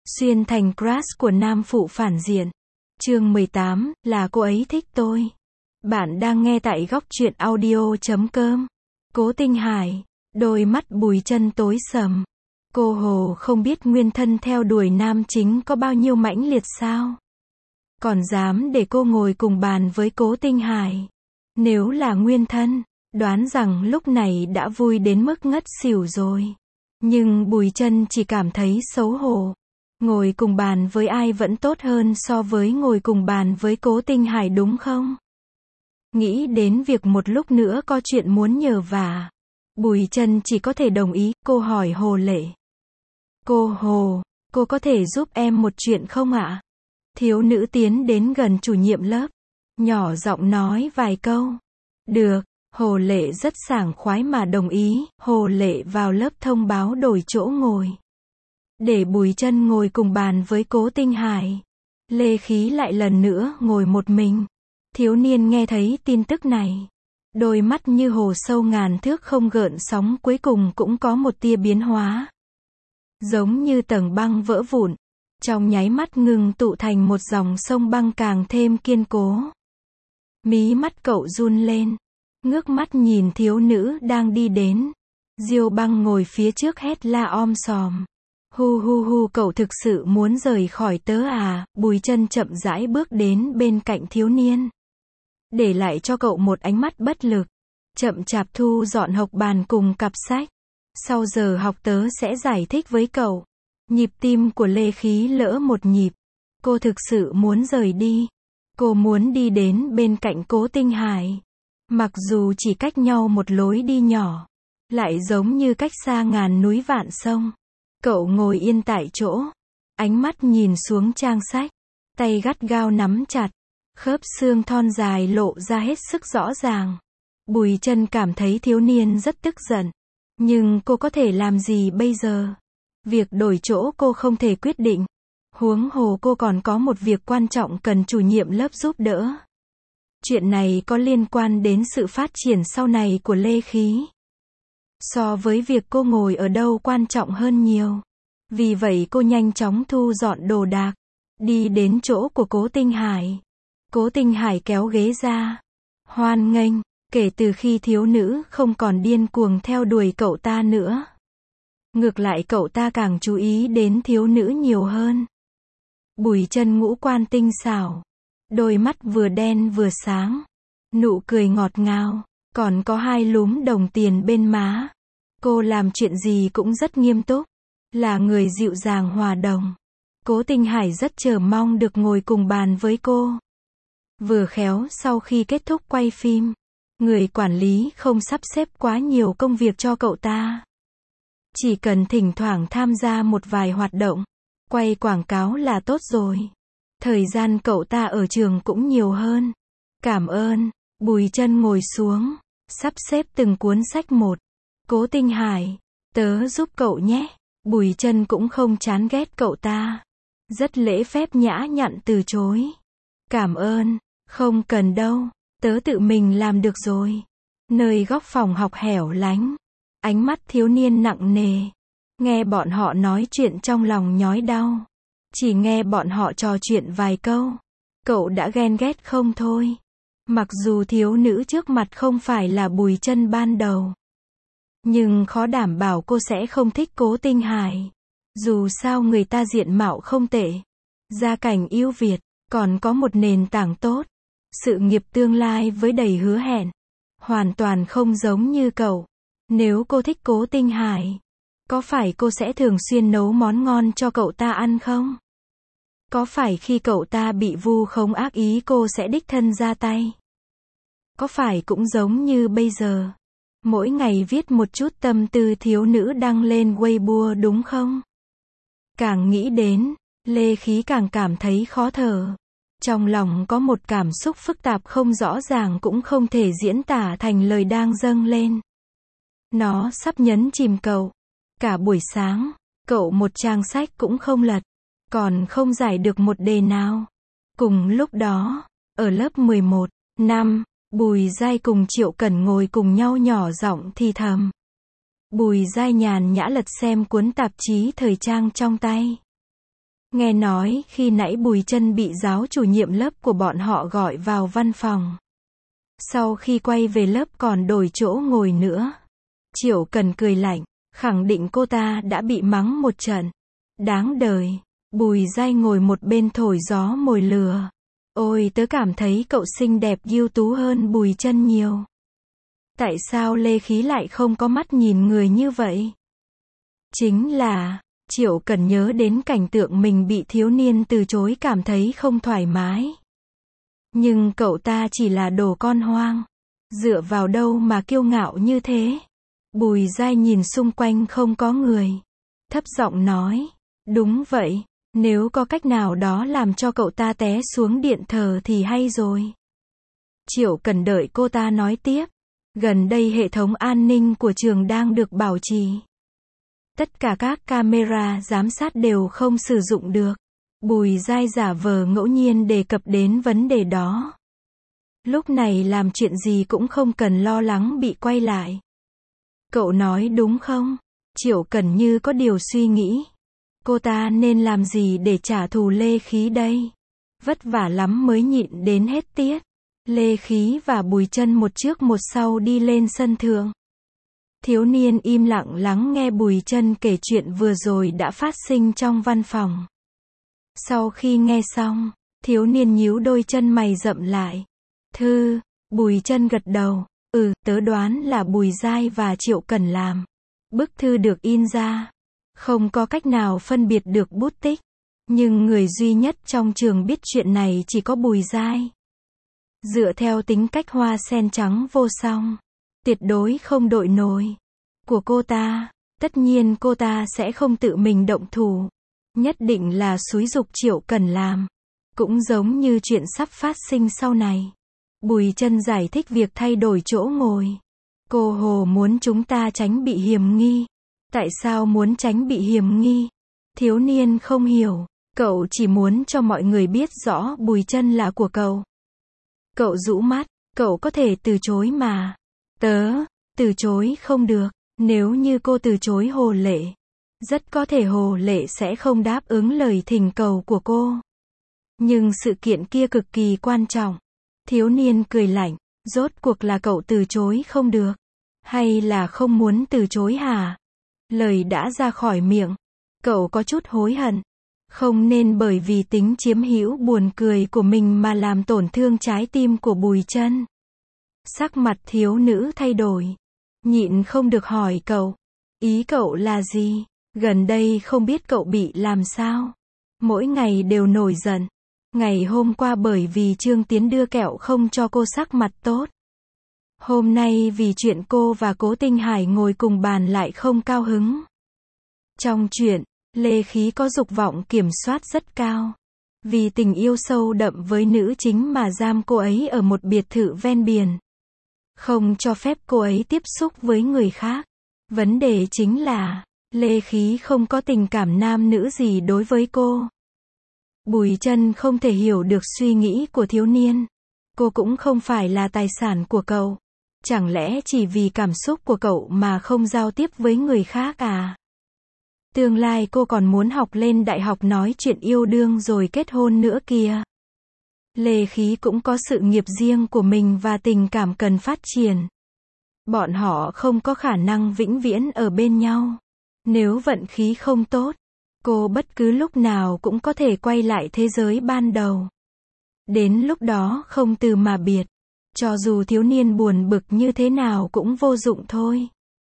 Xuyên thành crush của nam phụ phản diện. Chương 18, là cô ấy thích tôi. Bạn đang nghe tại góc truyện audio.com. Cố Tinh Hải, đôi mắt Bùi Chân tối sầm. Cô Hồ không biết nguyên thân theo đuổi nam chính có bao nhiêu mãnh liệt sao? Còn dám để cô ngồi cùng bàn với Cố Tinh Hải. Nếu là nguyên thân, đoán rằng lúc này đã vui đến mức ngất xỉu rồi. Nhưng Bùi Chân chỉ cảm thấy xấu hổ. Ngồi cùng bàn với ai vẫn tốt hơn so với ngồi cùng bàn với Cố Tinh Hải đúng không? Nghĩ đến việc một lúc nữa có chuyện muốn nhờ vả, Bùi Chân chỉ có thể đồng ý. Cô hỏi Hồ Lệ. Cô Hồ, cô có thể giúp em một chuyện không ạ? Thiếu nữ tiến đến gần chủ nhiệm lớp, nhỏ giọng nói vài câu. Được, Hồ Lệ rất sảng khoái mà đồng ý. Hồ Lệ vào lớp thông báo đổi chỗ ngồi, để Bùi Chân ngồi cùng bàn với Cố Tinh Hải. Lê Khí lại lần nữa ngồi một mình. Thiếu niên nghe thấy tin tức này, đôi mắt như hồ sâu ngàn thước không gợn sóng cuối cùng cũng có một tia biến hóa. Giống như tầng băng vỡ vụn, trong nháy mắt ngừng tụ thành một dòng sông băng càng thêm kiên cố. Mí mắt cậu run lên, ngước mắt nhìn thiếu nữ đang đi đến. Diêu Băng ngồi phía trước hét la om sòm. Hu hu hu, cậu thực sự muốn rời khỏi tớ à? Bùi Chân chậm rãi bước đến bên cạnh thiếu niên, để lại cho cậu một ánh mắt bất lực. Chậm chạp thu dọn hộc bàn cùng cặp sách. Sau giờ học tớ sẽ giải thích với cậu. Nhịp tim của Lê Khí lỡ một nhịp. Cô thực sự muốn rời đi. Cô muốn đi đến bên cạnh Cố Tinh Hải. Mặc dù chỉ cách nhau một lối đi nhỏ, lại giống như cách xa ngàn núi vạn sông. Cậu ngồi yên tại chỗ, ánh mắt nhìn xuống trang sách, tay gắt gao nắm chặt, khớp xương thon dài lộ ra hết sức rõ ràng. Bùi Chân cảm thấy thiếu niên rất tức giận, nhưng cô có thể làm gì bây giờ? Việc đổi chỗ cô không thể quyết định, huống hồ cô còn có một việc quan trọng cần chủ nhiệm lớp giúp đỡ. Chuyện này có liên quan đến sự phát triển sau này của Lê Khí, so với việc cô ngồi ở đâu quan trọng hơn nhiều. Vì vậy cô nhanh chóng thu dọn đồ đạc, đi đến chỗ của Cố Tinh Hải. Cố Tinh Hải kéo ghế ra. Hoan nghênh. Kể từ khi thiếu nữ không còn điên cuồng theo đuổi cậu ta nữa, ngược lại cậu ta càng chú ý đến thiếu nữ nhiều hơn. Bùi Chân ngũ quan tinh xảo, đôi mắt vừa đen vừa sáng, nụ cười ngọt ngào, còn có hai lúm đồng tiền bên má. Cô làm chuyện gì cũng rất nghiêm túc, là người dịu dàng hòa đồng. Cố Tinh Hải rất chờ mong được ngồi cùng bàn với cô. Vừa khéo sau khi kết thúc quay phim, người quản lý không sắp xếp quá nhiều công việc cho cậu ta. Chỉ cần thỉnh thoảng tham gia một vài hoạt động, quay quảng cáo là tốt rồi. Thời gian cậu ta ở trường cũng nhiều hơn. Cảm ơn. Bùi Chân ngồi xuống, sắp xếp từng cuốn sách một. Cố Tinh Hải, tớ giúp cậu nhé. Bùi Chân cũng không chán ghét cậu ta, rất lễ phép nhã nhặn từ chối. Cảm ơn, không cần đâu, tớ tự mình làm được rồi. Nơi góc phòng học hẻo lánh, ánh mắt thiếu niên nặng nề. Nghe bọn họ nói chuyện trong lòng nhói đau. Chỉ nghe bọn họ trò chuyện vài câu, cậu đã ghen ghét không thôi. Mặc dù thiếu nữ trước mặt không phải là Bùi Chân ban đầu, nhưng khó đảm bảo cô sẽ không thích Cố Tinh Hải. Dù sao người ta diện mạo không tệ, gia cảnh ưu việt, còn có một nền tảng tốt, sự nghiệp tương lai với đầy hứa hẹn. Hoàn toàn không giống như cậu. Nếu cô thích Cố Tinh Hải, có phải cô sẽ thường xuyên nấu món ngon cho cậu ta ăn không? Có phải khi cậu ta bị vu khống ác ý cô sẽ đích thân ra tay? Có phải cũng giống như bây giờ, mỗi ngày viết một chút tâm tư thiếu nữ đăng lên Weibo đúng không? Càng nghĩ đến, Lê Khí càng cảm thấy khó thở. Trong lòng có một cảm xúc phức tạp không rõ ràng cũng không thể diễn tả thành lời đang dâng lên. Nó sắp nhấn chìm cậu. Cả buổi sáng, cậu một trang sách cũng không lật, còn không giải được một đề nào. Cùng lúc đó, ở lớp 11, năm, Bùi Giai cùng Triệu Cẩn ngồi cùng nhau nhỏ giọng thì thầm. Bùi Giai nhàn nhã lật xem cuốn tạp chí thời trang trong tay. Nghe nói khi nãy Bùi Chân bị giáo chủ nhiệm lớp của bọn họ gọi vào văn phòng. Sau khi quay về lớp còn đổi chỗ ngồi nữa. Triệu Cần cười lạnh, khẳng định cô ta đã bị mắng một trận. Đáng đời. Bùi Giai ngồi một bên thổi gió mồi lửa. Ôi, tớ cảm thấy cậu xinh đẹp ưu tú hơn Bùi Chân nhiều. Tại sao Lê Khí lại không có mắt nhìn người như vậy? Chính là, Triệu Cần nhớ đến cảnh tượng mình bị thiếu niên từ chối cảm thấy không thoải mái. Nhưng cậu ta chỉ là đồ con hoang. Dựa vào đâu mà kiêu ngạo như thế? Bùi Giai nhìn xung quanh không có người. Thấp giọng nói, đúng vậy, nếu có cách nào đó làm cho cậu ta té xuống điện thờ thì hay rồi. Triệu Cần đợi cô ta nói tiếp. Gần đây hệ thống an ninh của trường đang được bảo trì. Tất cả các camera giám sát đều không sử dụng được. Bùi Giai giả vờ ngẫu nhiên đề cập đến vấn đề đó. Lúc này làm chuyện gì cũng không cần lo lắng bị quay lại. Cậu nói đúng không? Triệu Cần như có điều suy nghĩ. Cô ta nên làm gì để trả thù Lê Khí đây? Vất vả lắm mới nhịn đến hết tiết. Lê Khí và Bùi Chân một trước một sau đi lên sân thượng. Thiếu niên im lặng lắng nghe Bùi Chân kể chuyện vừa rồi đã phát sinh trong văn phòng. Sau khi nghe xong, thiếu niên nhíu đôi chân mày rậm lại. Thư, Bùi Chân gật đầu. Tớ đoán là Bùi Giai và Triệu Cần làm. Bức thư được in ra. Không có cách nào phân biệt được bút tích. Nhưng người duy nhất trong trường biết chuyện này chỉ có Bùi Giai. Dựa theo tính cách hoa sen trắng vô song, tuyệt đối không đội nổi của cô ta, tất nhiên cô ta sẽ không tự mình động thủ. Nhất định là xúi giục Triệu Cần làm. Cũng giống như chuyện sắp phát sinh sau này. Bùi Chân giải thích việc thay đổi chỗ ngồi. Cô Hồ muốn chúng ta tránh bị hiềm nghi. Tại sao muốn tránh bị hiềm nghi? Thiếu niên không hiểu. Cậu chỉ muốn cho mọi người biết rõ Bùi Chân là của cậu. Cậu rũ mắt. Cậu có thể từ chối mà. Tớ, từ chối không được. Nếu như cô từ chối Hồ Lệ, rất có thể Hồ Lệ sẽ không đáp ứng lời thỉnh cầu của cô. Nhưng sự kiện kia cực kỳ quan trọng. Thiếu niên cười lạnh. Rốt cuộc là cậu từ chối không được? Hay là không muốn từ chối hả? Lời đã ra khỏi miệng. Cậu có chút hối hận. Không nên bởi vì tính chiếm hữu buồn cười của mình mà làm tổn thương trái tim của Bùi Chân. Sắc mặt thiếu nữ thay đổi. Nhịn không được hỏi cậu. Ý cậu là gì? Gần đây không biết cậu bị làm sao? Mỗi ngày đều nổi giận. Ngày hôm qua bởi vì Trương Tiến đưa kẹo không cho cô sắc mặt tốt. Hôm nay vì chuyện cô và Cố Tinh Hải ngồi cùng bàn lại không cao hứng. Trong chuyện, Lê Khí có dục vọng kiểm soát rất cao. Vì tình yêu sâu đậm với nữ chính mà giam cô ấy ở một biệt thự ven biển. Không cho phép cô ấy tiếp xúc với người khác. Vấn đề chính là, Lê Khí không có tình cảm nam nữ gì đối với cô. Bùi Chân không thể hiểu được suy nghĩ của thiếu niên. Cô cũng không phải là tài sản của cậu. Chẳng lẽ chỉ vì cảm xúc của cậu mà không giao tiếp với người khác à? Tương lai cô còn muốn học lên đại học nói chuyện yêu đương rồi kết hôn nữa kìa. Lê Khí cũng có sự nghiệp riêng của mình và tình cảm cần phát triển. Bọn họ không có khả năng vĩnh viễn ở bên nhau. Nếu vận khí không tốt, cô bất cứ lúc nào cũng có thể quay lại thế giới ban đầu. Đến lúc đó không từ mà biệt. Cho dù thiếu niên buồn bực như thế nào cũng vô dụng thôi.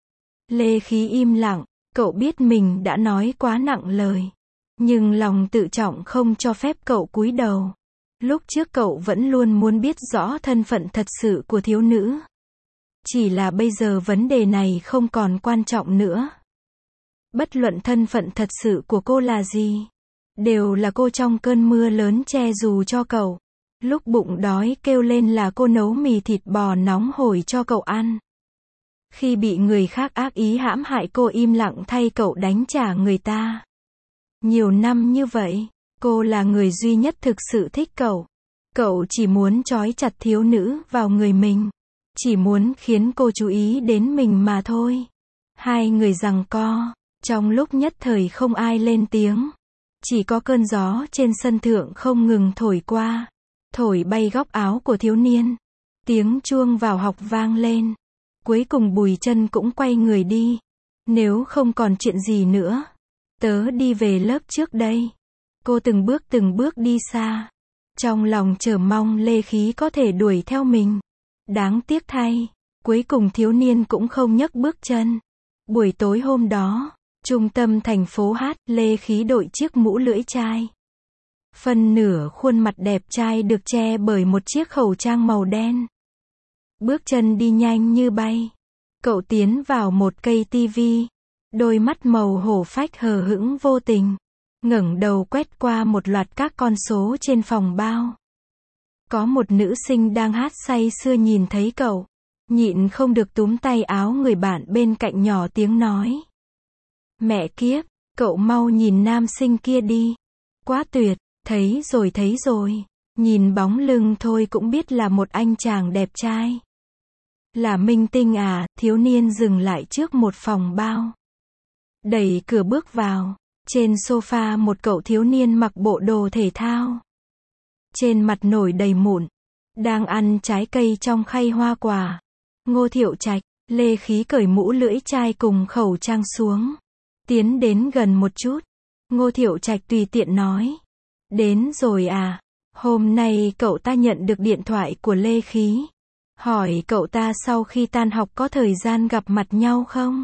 Lê Khí im lặng. Cậu biết mình đã nói quá nặng lời. Nhưng lòng tự trọng không cho phép cậu cúi đầu. Lúc trước cậu vẫn luôn muốn biết rõ thân phận thật sự của thiếu nữ. Chỉ là bây giờ vấn đề này không còn quan trọng nữa. Bất luận thân phận thật sự của cô là gì, đều là cô trong cơn mưa lớn che dù cho cậu. Lúc bụng đói kêu lên là cô nấu mì thịt bò nóng hổi cho cậu ăn. Khi bị người khác ác ý hãm hại cô im lặng thay cậu đánh trả người ta. Nhiều năm như vậy, cô là người duy nhất thực sự thích cậu. Cậu chỉ muốn trói chặt thiếu nữ vào người mình. Chỉ muốn khiến cô chú ý đến mình mà thôi. Hai người giằng co. Trong lúc nhất thời không ai lên tiếng. Chỉ có cơn gió trên sân thượng không ngừng thổi qua, thổi bay góc áo của thiếu niên. Tiếng chuông vào học vang lên. Cuối cùng Bùi Chân cũng quay người đi. Nếu không còn chuyện gì nữa, tớ đi về lớp trước đây. Cô từng bước đi xa. Trong lòng chờ mong Lê Khí có thể đuổi theo mình. Đáng tiếc thay, cuối cùng thiếu niên cũng không nhấc bước chân. Buổi tối hôm đó, trung tâm thành phố Hát, Lê Khí đội chiếc mũ lưỡi chai. Phần nửa khuôn mặt đẹp trai được che bởi một chiếc khẩu trang màu đen. Bước chân đi nhanh như bay. Cậu tiến vào một cây tivi. Đôi mắt màu hổ phách hờ hững vô tình. Ngẩng đầu quét qua một loạt các con số trên phòng bao. Có một nữ sinh đang hát say sưa nhìn thấy cậu. Nhịn không được túm tay áo người bạn bên cạnh nhỏ tiếng nói. Mẹ kiếp, cậu mau nhìn nam sinh kia đi. Quá tuyệt, thấy rồi. Nhìn bóng lưng thôi cũng biết là một anh chàng đẹp trai. Là minh tinh à, thiếu niên dừng lại trước một phòng bao. Đẩy cửa bước vào. Trên sofa một cậu thiếu niên mặc bộ đồ thể thao. Trên mặt nổi đầy mụn. Đang ăn trái cây trong khay hoa quả. Ngô Thiệu Trạch, Lê Khí cởi mũ lưỡi chai cùng khẩu trang xuống. Tiến đến gần một chút. Ngô Thiệu Trạch tùy tiện nói. Đến rồi à, hôm nay cậu ta nhận được điện thoại của Lê Khí. Hỏi cậu ta sau khi tan học có thời gian gặp mặt nhau không?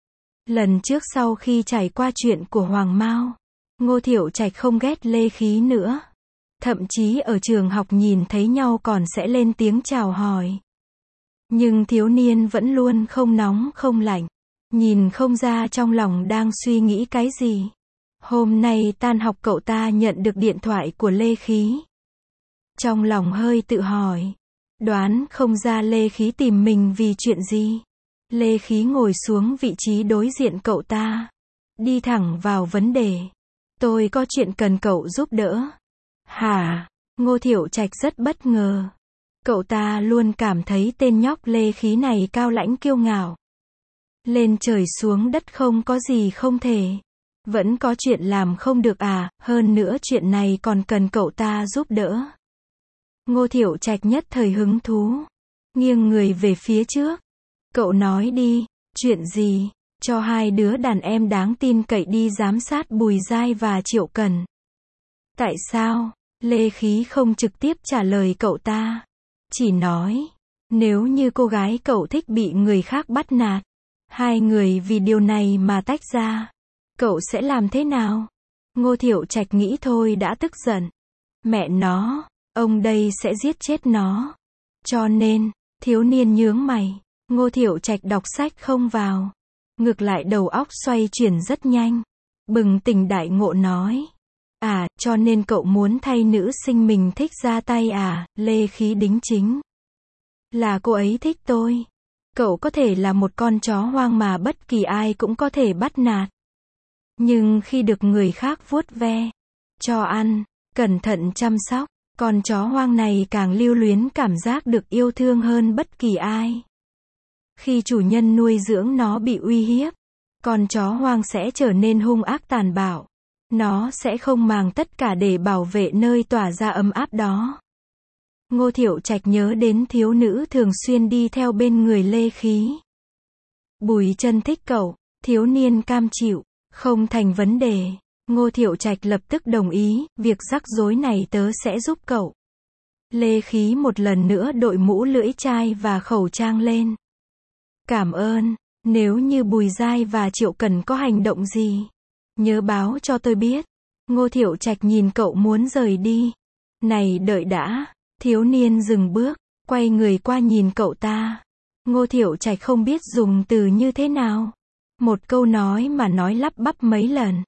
Lần trước sau khi trải qua chuyện của Hoàng Mao, Ngô Thiệu Trạch không ghét Lê Khí nữa. Thậm chí ở trường học nhìn thấy nhau còn sẽ lên tiếng chào hỏi. Nhưng thiếu niên vẫn luôn không nóng không lạnh. Nhìn không ra trong lòng đang suy nghĩ cái gì. Hôm nay tan học cậu ta nhận được điện thoại của Lê Khí. Trong lòng hơi tự hỏi. Đoán không ra Lê Khí tìm mình vì chuyện gì. Lê Khí ngồi xuống vị trí đối diện cậu ta. Đi thẳng vào vấn đề. Tôi có chuyện cần cậu giúp đỡ. Hả? Ngô Thiệu Trạch rất bất ngờ. Cậu ta luôn cảm thấy tên nhóc Lê Khí này cao lãnh kiêu ngạo. Lên trời xuống đất không có gì không thể. Vẫn có chuyện làm không được à, hơn nữa chuyện này còn cần cậu ta giúp đỡ. Ngô Thiệu Trạch nhất thời hứng thú. Nghiêng người về phía trước. Cậu nói đi, chuyện gì? Cho hai đứa đàn em đáng tin cậy đi giám sát Bùi Giai và Triệu Cần. Tại sao? Lê Khí không trực tiếp trả lời cậu ta. Chỉ nói, nếu như cô gái cậu thích bị người khác bắt nạt, hai người vì điều này mà tách ra, cậu sẽ làm thế nào? Ngô Thiệu Trạch nghĩ thôi đã tức giận. Mẹ nó, ông đây sẽ giết chết nó. Cho nên, thiếu niên nhướng mày. Ngô Thiệu Trạch đọc sách không vào. Ngược lại đầu óc xoay chuyển rất nhanh. Bừng tỉnh đại ngộ nói. À, cho nên cậu muốn thay nữ sinh mình thích ra tay à? Lê Khí đính chính. Là cô ấy thích tôi. Cậu có thể là một con chó hoang mà bất kỳ ai cũng có thể bắt nạt. Nhưng khi được người khác vuốt ve, cho ăn, cẩn thận chăm sóc, con chó hoang này càng lưu luyến cảm giác được yêu thương hơn bất kỳ ai. Khi chủ nhân nuôi dưỡng nó bị uy hiếp, con chó hoang sẽ trở nên hung ác tàn bạo. Nó sẽ không màng tất cả để bảo vệ nơi tỏa ra ấm áp đó. Ngô Thiệu Trạch nhớ đến thiếu nữ thường xuyên đi theo bên người Lê Khí. Bùi Chân thích cậu, thiếu niên cam chịu, không thành vấn đề. Ngô Thiệu Trạch lập tức đồng ý, việc rắc rối này tớ sẽ giúp cậu. Lê Khí một lần nữa đội mũ lưỡi chai và khẩu trang lên. Cảm ơn, nếu như Bùi Giai và Triệu Cần có hành động gì, nhớ báo cho tôi biết. Ngô Thiệu Trạch nhìn cậu muốn rời đi. Này đợi đã, thiếu niên dừng bước, quay người qua nhìn cậu ta. Ngô Thiệu Trạch không biết dùng từ như thế nào. Một câu nói mà nói lắp bắp mấy lần.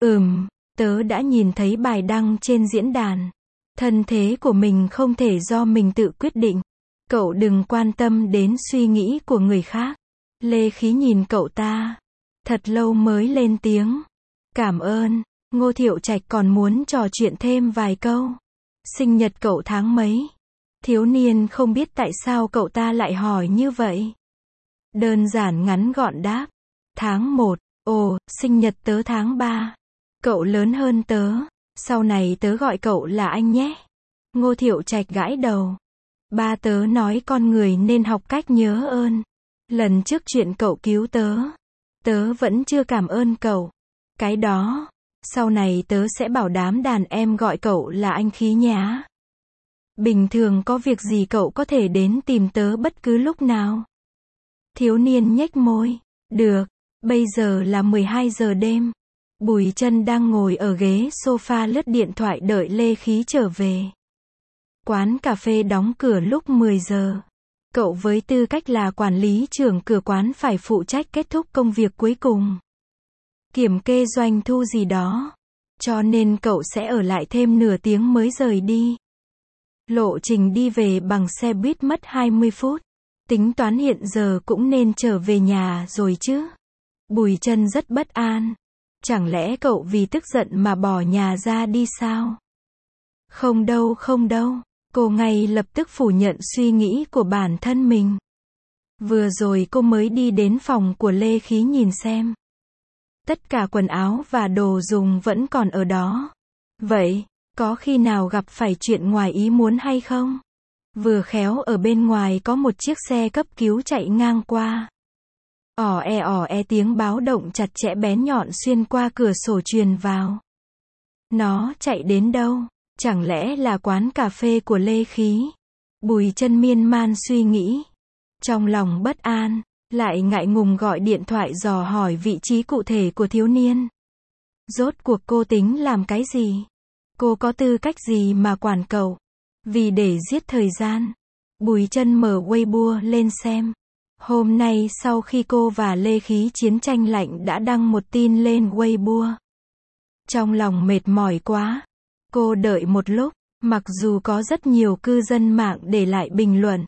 Tớ đã nhìn thấy bài đăng trên diễn đàn. Thân thế của mình không thể do mình tự quyết định. Cậu đừng quan tâm đến suy nghĩ của người khác. Lê Khí nhìn cậu ta. Thật lâu mới lên tiếng. Cảm ơn. Ngô Thiệu Trạch còn muốn trò chuyện thêm vài câu. Sinh nhật cậu tháng mấy? Thiếu niên không biết tại sao cậu ta lại hỏi như vậy. Đơn giản ngắn gọn đáp. Tháng 1. Ồ, sinh nhật tớ tháng 3. Cậu lớn hơn tớ, sau này tớ gọi cậu là anh nhé. Ngô Thiệu Trạch gãi đầu. Ba tớ nói con người nên học cách nhớ ơn. Lần trước chuyện cậu cứu tớ, tớ vẫn chưa cảm ơn cậu. Cái đó, sau này tớ sẽ bảo đám đàn em gọi cậu là anh Khí nhá. Bình thường có việc gì cậu có thể đến tìm tớ bất cứ lúc nào. Thiếu niên nhếch môi. Được, bây giờ là 12 giờ đêm. Bùi Chân đang ngồi ở ghế sofa lướt điện thoại đợi Lê Khí trở về. Quán cà phê đóng cửa lúc 10 giờ. Cậu với tư cách là quản lý trưởng cửa quán phải phụ trách kết thúc công việc cuối cùng. Kiểm kê doanh thu gì đó. Cho nên cậu sẽ ở lại thêm nửa tiếng mới rời đi. Lộ trình đi về bằng xe buýt mất 20 phút. Tính toán hiện giờ cũng nên trở về nhà rồi chứ. Bùi Chân rất bất an. Chẳng lẽ cậu vì tức giận mà bỏ nhà ra đi sao? Không đâu, không đâu. Cô ngay lập tức phủ nhận suy nghĩ của bản thân mình. Vừa rồi cô mới đi đến phòng của Lê Khí nhìn xem. Tất cả quần áo và đồ dùng vẫn còn ở đó. Vậy, có khi nào gặp phải chuyện ngoài ý muốn hay không? Vừa khéo ở bên ngoài có một chiếc xe cấp cứu chạy ngang qua. Ỏ e tiếng báo động chặt chẽ bén nhọn xuyên qua cửa sổ truyền vào. Nó chạy đến đâu? Chẳng lẽ là quán cà phê của Lê Khí? Bùi Chân miên man suy nghĩ. Trong lòng bất an, lại ngại ngùng gọi điện thoại dò hỏi vị trí cụ thể của thiếu niên. Rốt cuộc cô tính làm cái gì? Cô có tư cách gì mà quản cậu? Vì để giết thời gian, Bùi Chân mở Weibo lên xem. Hôm nay sau khi cô và Lê Khí chiến tranh lạnh đã đăng một tin lên Weibo. Trong lòng mệt mỏi quá. Cô đợi một lúc, mặc dù có rất nhiều cư dân mạng để lại bình luận.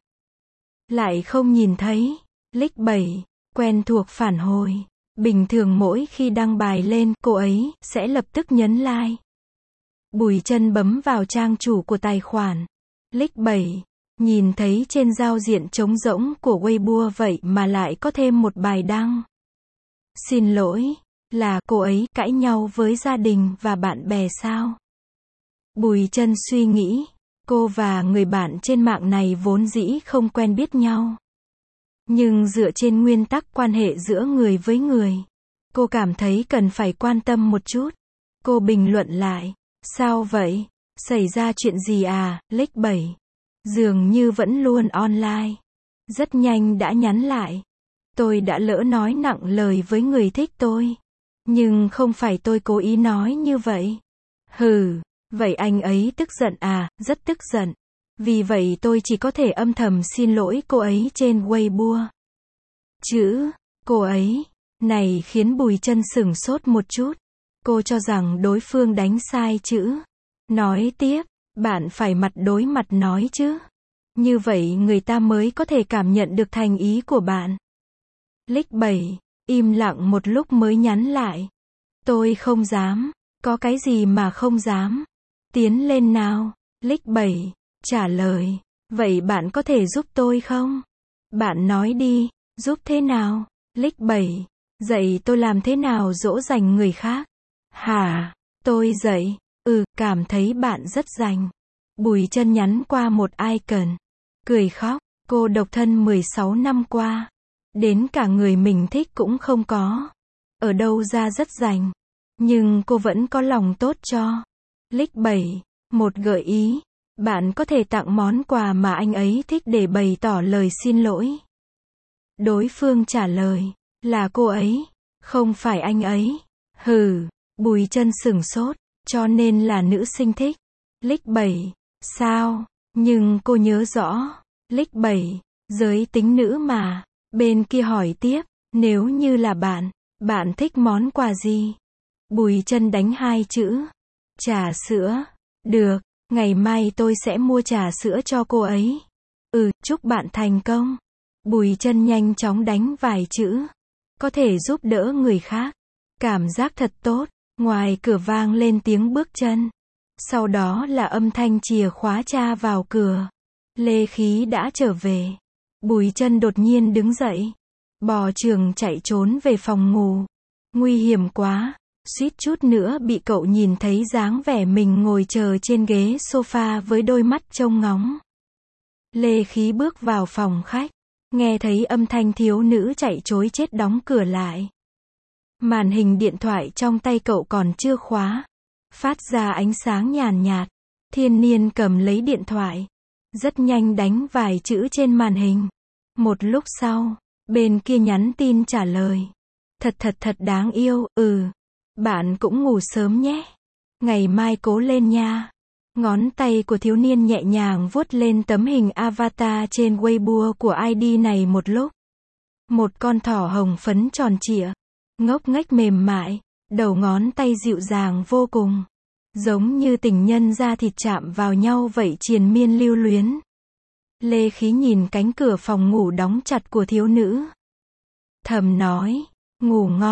Lại không nhìn thấy. Lick 7, quen thuộc phản hồi. Bình thường mỗi khi đăng bài lên, cô ấy sẽ lập tức nhấn like. Bùi Chân bấm vào trang chủ của tài khoản. Lick 7, nhìn thấy trên giao diện trống rỗng của Weibo vậy mà lại có thêm một bài đăng. Xin lỗi, là cô ấy cãi nhau với gia đình và bạn bè sao? Bùi Chân suy nghĩ, cô và người bạn trên mạng này vốn dĩ không quen biết nhau. Nhưng dựa trên nguyên tắc quan hệ giữa người với người, cô cảm thấy cần phải quan tâm một chút. Cô bình luận lại, sao vậy? Xảy ra chuyện gì à? Lick 7, dường như vẫn luôn online. Rất nhanh đã nhắn lại. Tôi đã lỡ nói nặng lời với người thích tôi. Nhưng không phải tôi cố ý nói như vậy. Hừ, vậy anh ấy tức giận à? Rất tức giận. Vì vậy tôi chỉ có thể âm thầm xin lỗi cô ấy trên Weibo. Chữ, cô ấy, này khiến Bùi Chân sửng sốt một chút. Cô cho rằng đối phương đánh sai chữ. Nói tiếp, bạn phải mặt đối mặt nói chứ. Như vậy người ta mới có thể cảm nhận được thành ý của bạn. Lick 7, im lặng một lúc mới nhắn lại. Tôi không dám, có cái gì mà không dám. Tiến lên nào. Lick 7, trả lời, vậy bạn có thể giúp tôi không? Bạn nói đi, giúp thế nào? Lick 7, dạy tôi làm thế nào dỗ dành người khác? Hả? Tôi dạy? Cảm thấy bạn rất rành. Bùi Chân nhắn qua một icon. Cười khóc, cô độc thân 16 năm qua. Đến cả người mình thích cũng không có. Ở đâu ra rất rành. Nhưng cô vẫn có lòng tốt cho. Lick 7, một gợi ý. Bạn có thể tặng món quà mà anh ấy thích để bày tỏ lời xin lỗi. Đối phương trả lời, là cô ấy, không phải anh ấy. Hừ, Bùi Chân sửng sốt, cho nên là nữ sinh thích. Lick 7, sao? Nhưng cô nhớ rõ. Lick 7, giới tính nữ mà. Bên kia hỏi tiếp, nếu như là bạn thích món quà gì? Bùi Chân đánh 2 chữ. Trà sữa. Được, ngày mai tôi sẽ mua trà sữa cho cô ấy. Chúc bạn thành công. Bùi Chân nhanh chóng đánh vài chữ. Có thể giúp đỡ người khác. Cảm giác thật tốt. Ngoài cửa vang lên tiếng bước chân. Sau đó là âm thanh chìa khóa tra vào cửa. Lê Khí đã trở về. Bùi Chân đột nhiên đứng dậy. Bò chưởng chạy trốn về phòng ngủ. Nguy hiểm quá. Suýt chút nữa bị cậu nhìn thấy dáng vẻ mình ngồi chờ trên ghế sofa với đôi mắt trông ngóng. Lê Khí bước vào phòng khách, nghe thấy âm thanh thiếu nữ chạy trối chết đóng cửa lại. Màn hình điện thoại trong tay cậu còn chưa khóa, phát ra ánh sáng nhàn nhạt. Thiên Niên cầm lấy điện thoại, rất nhanh đánh vài chữ trên màn hình. Một lúc sau, bên kia nhắn tin trả lời. Thật đáng yêu, bạn cũng ngủ sớm nhé. Ngày mai cố lên nha. Ngón tay của thiếu niên nhẹ nhàng vuốt lên tấm hình avatar trên Weibo của ID này một lúc. Một con thỏ hồng phấn tròn trịa, ngốc nghếch mềm mại, đầu ngón tay dịu dàng vô cùng. Giống như tình nhân da thịt chạm vào nhau vậy triền miên lưu luyến. Lê Khí nhìn cánh cửa phòng ngủ đóng chặt của thiếu nữ. Thầm nói, ngủ ngon, ...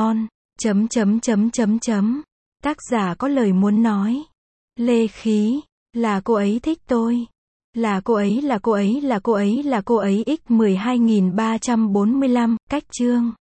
Tác giả có lời muốn nói. Lê Khí, là cô ấy thích tôi. Là cô ấy x 12345, cách chương.